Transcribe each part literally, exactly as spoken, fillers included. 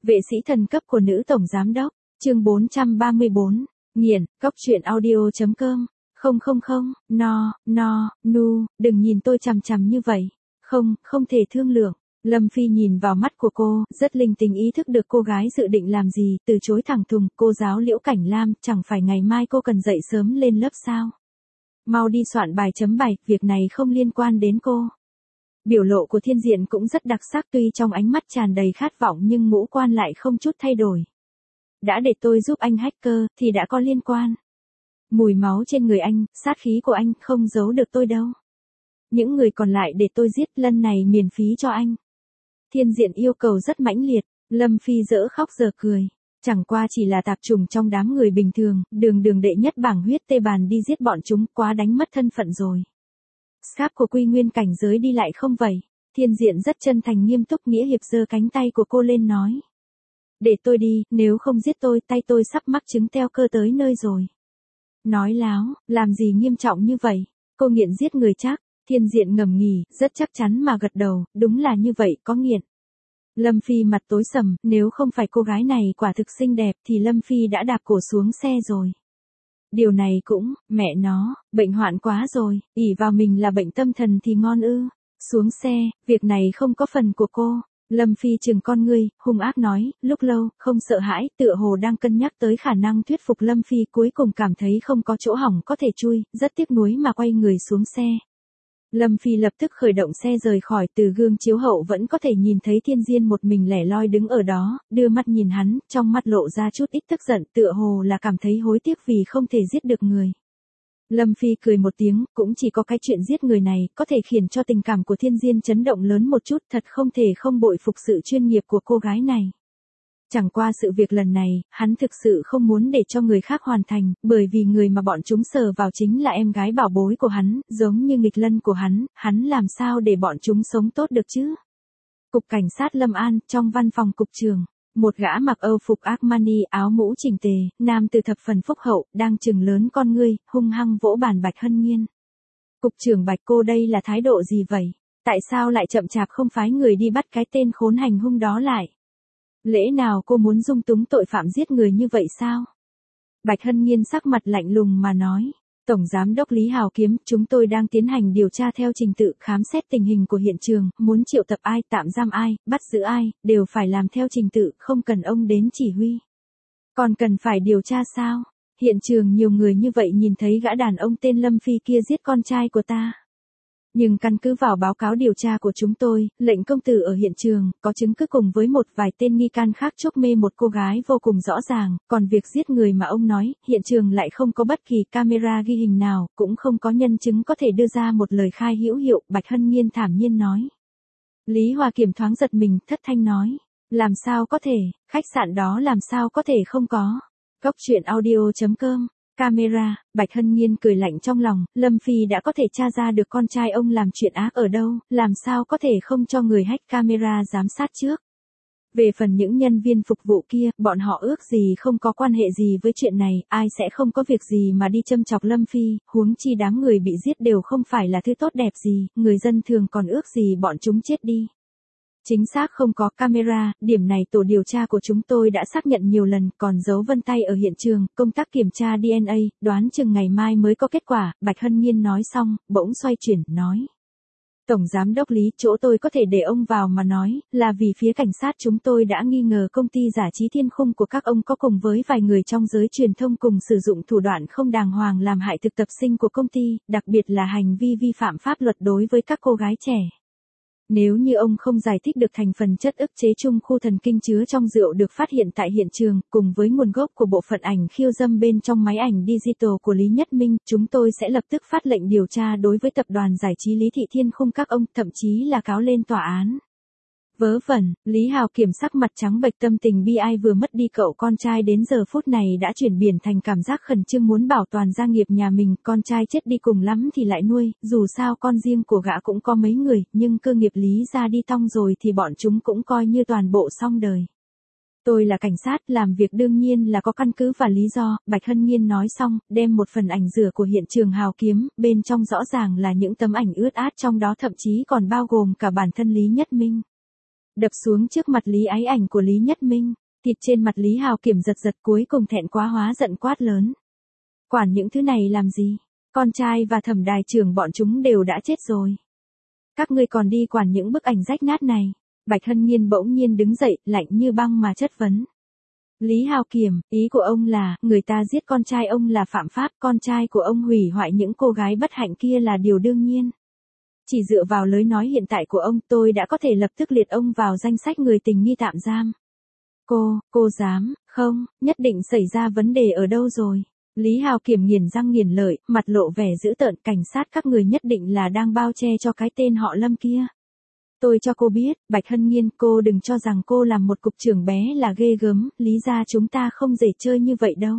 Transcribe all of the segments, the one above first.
Vệ sĩ thần cấp của nữ tổng giám đốc, chương bốn trăm ba mươi bốn, nghiền, cóc truyện audio.com, không không không, no, no, nu, đừng nhìn tôi chằm chằm như vậy, không, không thể thương lượng. Lâm Phi nhìn vào mắt của cô, rất linh tính ý thức được cô gái dự định làm gì, từ chối thẳng thừng, cô giáo Liễu Cảnh Lam, chẳng phải ngày mai cô cần dậy sớm lên lớp sao? Mau đi soạn bài chấm bài, việc này không liên quan đến cô. Biểu lộ của Thiên Diện cũng rất đặc sắc, tuy trong ánh mắt tràn đầy khát vọng nhưng ngũ quan lại không chút thay đổi. Đã để tôi giúp anh hacker, thì đã có liên quan. Mùi máu trên người anh, sát khí của anh, không giấu được tôi đâu. Những người còn lại để tôi giết, lần này miễn phí cho anh. Thiên Diện yêu cầu rất mãnh liệt, Lâm Phi dỡ khóc giờ cười. Chẳng qua chỉ là tạp trùng trong đám người bình thường, đường đường đệ nhất bảng huyết tê bàn đi giết bọn chúng, quá đánh mất thân phận rồi. Scarp của quy nguyên cảnh giới đi lại không vậy. Thiên Diện rất chân thành nghiêm túc nghĩa hiệp giơ cánh tay của cô lên nói. Để tôi đi, nếu không giết tôi, tay tôi sắp mắc chứng teo cơ tới nơi rồi. Nói láo, làm gì nghiêm trọng như vậy, cô nghiện giết người chắc. Thiên Diện ngầm nghỉ, rất chắc chắn mà gật đầu, đúng là như vậy, có nghiện. Lâm Phi mặt tối sầm, nếu không phải cô gái này quả thực xinh đẹp thì Lâm Phi đã đạp cổ xuống xe rồi. Điều này cũng, mẹ nó, bệnh hoạn quá rồi, ỷ vào mình là bệnh tâm thần thì ngon ư. Xuống xe, việc này không có phần của cô. Lâm Phi trừng con ngươi, hung ác nói, lúc lâu, không sợ hãi, tựa hồ đang cân nhắc tới khả năng thuyết phục Lâm Phi, cuối cùng cảm thấy không có chỗ hỏng có thể chui, rất tiếc nuối mà quay người xuống xe. Lâm Phi lập tức khởi động xe rời khỏi, từ gương chiếu hậu vẫn có thể nhìn thấy Thiên Diên một mình lẻ loi đứng ở đó, đưa mắt nhìn hắn, trong mắt lộ ra chút ít tức giận, tựa hồ là cảm thấy hối tiếc vì không thể giết được người. Lâm Phi cười một tiếng, cũng chỉ có cái chuyện giết người này, có thể khiến cho tình cảm của Thiên Diên chấn động lớn một chút, thật không thể không bội phục sự chuyên nghiệp của cô gái này. Chẳng qua sự việc lần này, hắn thực sự không muốn để cho người khác hoàn thành, bởi vì người mà bọn chúng sờ vào chính là em gái bảo bối của hắn, giống như nghịch lân của hắn, hắn làm sao để bọn chúng sống tốt được chứ? Cục Cảnh sát Lâm An, trong văn phòng cục trưởng, một gã mặc Âu phục Armani, áo mũ chỉnh tề, nam từ thập phần phúc hậu, đang trừng lớn con ngươi, hung hăng vỗ bàn Bạch Hân Nhiên. Cục trưởng Bạch, cô đây là thái độ gì vậy? Tại sao lại chậm chạp không phái người đi bắt cái tên khốn hành hung đó lại? Lẽ nào cô muốn dung túng tội phạm giết người như vậy sao? Bạch Hân Nhiên sắc mặt lạnh lùng mà nói. Tổng Giám đốc Lý Hào Kiếm, chúng tôi đang tiến hành điều tra theo trình tự, khám xét tình hình của hiện trường, muốn triệu tập ai, tạm giam ai, bắt giữ ai, đều phải làm theo trình tự, không cần ông đến chỉ huy. Còn cần phải điều tra sao? Hiện trường nhiều người như vậy nhìn thấy gã đàn ông tên Lâm Phi kia giết con trai của ta. Nhưng căn cứ vào báo cáo điều tra của chúng tôi, lệnh công tử ở hiện trường, có chứng cứ cùng với một vài tên nghi can khác chốc mê một cô gái vô cùng rõ ràng, còn việc giết người mà ông nói, hiện trường lại không có bất kỳ camera ghi hình nào, cũng không có nhân chứng có thể đưa ra một lời khai hữu hiệu, Bạch Hân Nhiên thản nhiên nói. Lý Hòa Kiểm thoáng giật mình, thất thanh nói, làm sao có thể, khách sạn đó làm sao có thể không có. Cóc truyện audio.com. Camera, Bạch Hân Nhiên cười lạnh trong lòng, Lâm Phi đã có thể tra ra được con trai ông làm chuyện ác ở đâu, làm sao có thể không cho người hack camera giám sát trước. Về phần những nhân viên phục vụ kia, bọn họ ước gì không có quan hệ gì với chuyện này, ai sẽ không có việc gì mà đi châm chọc Lâm Phi, huống chi đám người bị giết đều không phải là thứ tốt đẹp gì, người dân thường còn ước gì bọn chúng chết đi. Chính xác không có camera, điểm này tổ điều tra của chúng tôi đã xác nhận nhiều lần, còn dấu vân tay ở hiện trường, công tác kiểm tra đê en a, đoán chừng ngày mai mới có kết quả, Bạch Hân Nhiên nói xong, bỗng xoay chuyển, nói. Tổng Giám đốc Lý, chỗ tôi có thể để ông vào mà nói, là vì phía cảnh sát chúng tôi đã nghi ngờ công ty giải trí Thiên Khung của các ông có cùng với vài người trong giới truyền thông cùng sử dụng thủ đoạn không đàng hoàng làm hại thực tập sinh của công ty, đặc biệt là hành vi vi phạm pháp luật đối với các cô gái trẻ. Nếu như ông không giải thích được thành phần chất ức chế trung khu thần kinh chứa trong rượu được phát hiện tại hiện trường, cùng với nguồn gốc của bộ phận ảnh khiêu dâm bên trong máy ảnh digital của Lý Nhất Minh, chúng tôi sẽ lập tức phát lệnh điều tra đối với tập đoàn giải trí Lý Thị Thiên Khung các ông, thậm chí là cáo lên tòa án. Vớ vẩn, Lý Hào Kiểm sắc mặt trắng bệch, tâm tình bi ai vừa mất đi cậu con trai đến giờ phút này đã chuyển biển thành cảm giác khẩn trương muốn bảo toàn gia nghiệp nhà mình, con trai chết đi cùng lắm thì lại nuôi, dù sao con riêng của gã cũng có mấy người, nhưng cơ nghiệp Lý ra đi tong rồi thì bọn chúng cũng coi như toàn bộ xong đời. Tôi là cảnh sát, làm việc đương nhiên là có căn cứ và lý do, Bạch Hân Nhiên nói xong, đem một phần ảnh rửa của hiện trường Hào Kiếm, bên trong rõ ràng là những tấm ảnh ướt át, trong đó thậm chí còn bao gồm cả bản thân Lý Nhất Minh. đập xuống trước mặt Lý Ái Ảnh của Lý Nhất Minh. Thịt trên mặt Lý Hào Kiểm giật giật, cuối cùng thẹn quá hóa giận quát lớn. Quản những thứ này làm gì? Con trai và Thẩm đài trưởng bọn chúng đều đã chết rồi. Các ngươi còn đi quản những bức ảnh rách nát này. Bạch Hân Nhiên bỗng nhiên đứng dậy, lạnh như băng mà chất vấn. Lý Hào Kiểm, ý của ông là, người ta giết con trai ông là phạm pháp, con trai của ông hủy hoại những cô gái bất hạnh kia là điều đương nhiên. Chỉ dựa vào lời nói hiện tại của ông, tôi đã có thể lập tức liệt ông vào danh sách người tình nghi tạm giam. Cô, cô dám, không, nhất định xảy ra vấn đề ở đâu rồi. Lý Hào Kiểm nghiền răng nghiền lợi, mặt lộ vẻ dữ tợn, cảnh sát các người nhất định là đang bao che cho cái tên họ Lâm kia. Tôi cho cô biết, Bạch Hân Nhiên, cô đừng cho rằng cô làm một cục trưởng bé là ghê gớm, lý ra chúng ta không dễ chơi như vậy đâu.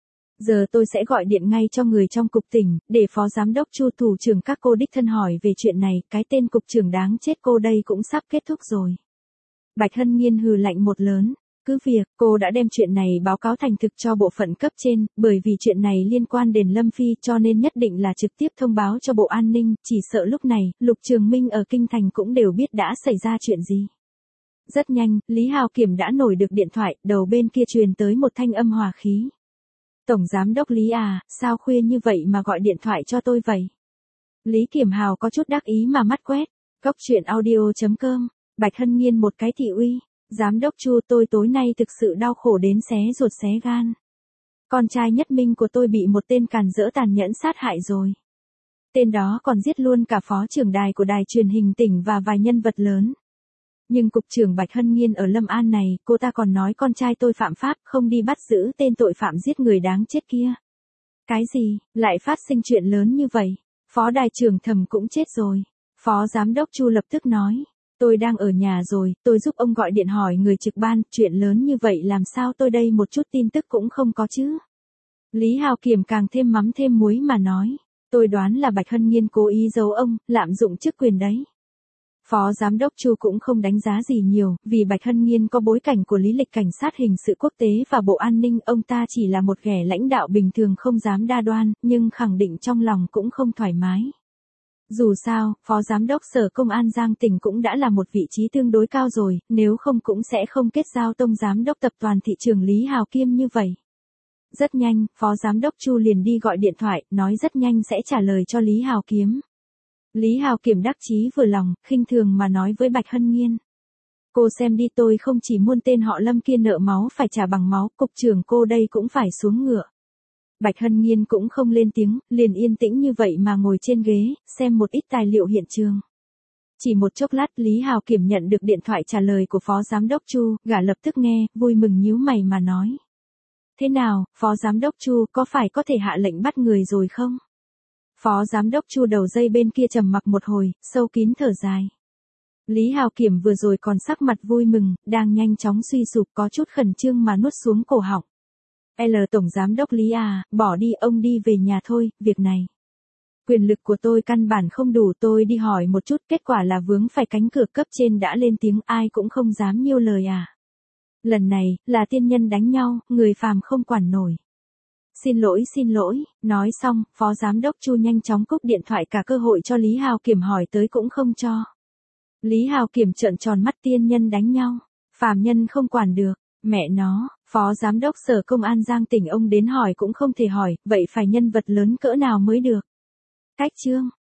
Giờ tôi sẽ gọi điện ngay cho người trong cục tỉnh, để phó giám đốc Chu thủ trưởng các cô đích thân hỏi về chuyện này, cái tên cục trưởng đáng chết cô đây cũng sắp kết thúc rồi. Bạch Hân Nhiên hừ lạnh một lớn. Cứ việc, cô đã đem chuyện này báo cáo thành thực cho bộ phận cấp trên, bởi vì chuyện này liên quan đến Lâm Phi cho nên nhất định là trực tiếp thông báo cho Bộ An ninh, chỉ sợ lúc này, Lục Trường Minh ở Kinh Thành cũng đều biết đã xảy ra chuyện gì. Rất nhanh, Lý Hào Kiểm đã nổi được điện thoại, đầu bên kia truyền tới một thanh âm hòa khí. Tổng Giám đốc Lý à, sao khuya như vậy mà gọi điện thoại cho tôi vậy? Lý Kiểm Hào có chút đắc ý mà mắt quét, Cốc truyện audio chấm com, Bạch Hân Nhiên một cái thị uy. Giám đốc Chu, tôi tối nay thực sự đau khổ đến xé ruột xé gan. Con trai Nhất Minh của tôi bị một tên càn rỡ tàn nhẫn sát hại rồi. Tên đó còn giết luôn cả phó trưởng đài của đài truyền hình tỉnh và vài nhân vật lớn. Nhưng cục trưởng Bạch Hân Nhiên ở Lâm An này, cô ta còn nói con trai tôi phạm pháp, không đi bắt giữ tên tội phạm giết người đáng chết kia. Cái gì, lại phát sinh chuyện lớn như vậy? Phó đài trưởng Thẩm cũng chết rồi. Phó giám đốc Chu lập tức nói. Tôi đang ở nhà rồi, tôi giúp ông gọi điện hỏi người trực ban, chuyện lớn như vậy làm sao tôi đây một chút tin tức cũng không có chứ. Lý Hào Kiểm càng thêm mắm thêm muối mà nói, tôi đoán là Bạch Hân Nhiên cố ý giấu ông, lạm dụng chức quyền đấy. Phó giám đốc Chu cũng không đánh giá gì nhiều, vì Bạch Hân Nhiên có bối cảnh của lý lịch cảnh sát hình sự quốc tế và Bộ An ninh, ông ta chỉ là một kẻ lãnh đạo bình thường không dám đa đoan, nhưng khẳng định trong lòng cũng không thoải mái. Dù sao, Phó Giám đốc Sở Công an Giang Tỉnh cũng đã là một vị trí tương đối cao rồi, nếu không cũng sẽ không kết giao Tông Giám đốc Tập đoàn Thị trường Lý Hào Kiêm như vậy. Rất nhanh, Phó Giám đốc Chu liền đi gọi điện thoại, nói rất nhanh sẽ trả lời cho Lý Hào Kiếm. Lý Hào Kiểm đắc chí vừa lòng, khinh thường mà nói với Bạch Hân Nhiên. Cô xem đi, tôi không chỉ muôn tên họ Lâm kia nợ máu phải trả bằng máu, cục trưởng cô đây cũng phải xuống ngựa. Bạch Hân Nhiên cũng không lên tiếng, liền yên tĩnh như vậy mà ngồi trên ghế, xem một ít tài liệu hiện trường. Chỉ một chốc lát Lý Hào Kiểm nhận được điện thoại trả lời của Phó Giám đốc Chu, gã lập tức nghe, vui mừng nhíu mày mà nói. Thế nào, Phó Giám đốc Chu, có phải có thể hạ lệnh bắt người rồi không? Phó Giám đốc Chu đầu dây bên kia trầm mặc một hồi, sâu kín thở dài. Lý Hào Kiểm vừa rồi còn sắc mặt vui mừng, đang nhanh chóng suy sụp có chút khẩn trương mà nuốt xuống cổ họng. L Tổng Giám đốc Lý à, bỏ đi, ông đi về nhà thôi, việc này. Quyền lực của tôi căn bản không đủ, tôi đi hỏi một chút, kết quả là vướng phải cánh cửa, cấp trên đã lên tiếng, ai cũng không dám nhiêu lời à. Lần này, là tiên nhân đánh nhau, người phàm không quản nổi. Xin lỗi xin lỗi, nói xong, Phó Giám đốc Chu nhanh chóng cúp điện thoại, cả cơ hội cho Lý Hào Kiểm hỏi tới cũng không cho. Lý Hào Kiểm trợn tròn mắt, tiên nhân đánh nhau, phàm nhân không quản được, mẹ nó, Phó Giám đốc Sở Công an Giang Tỉnh ông đến hỏi cũng không thể hỏi, vậy phải nhân vật lớn cỡ nào mới được. Cách chương,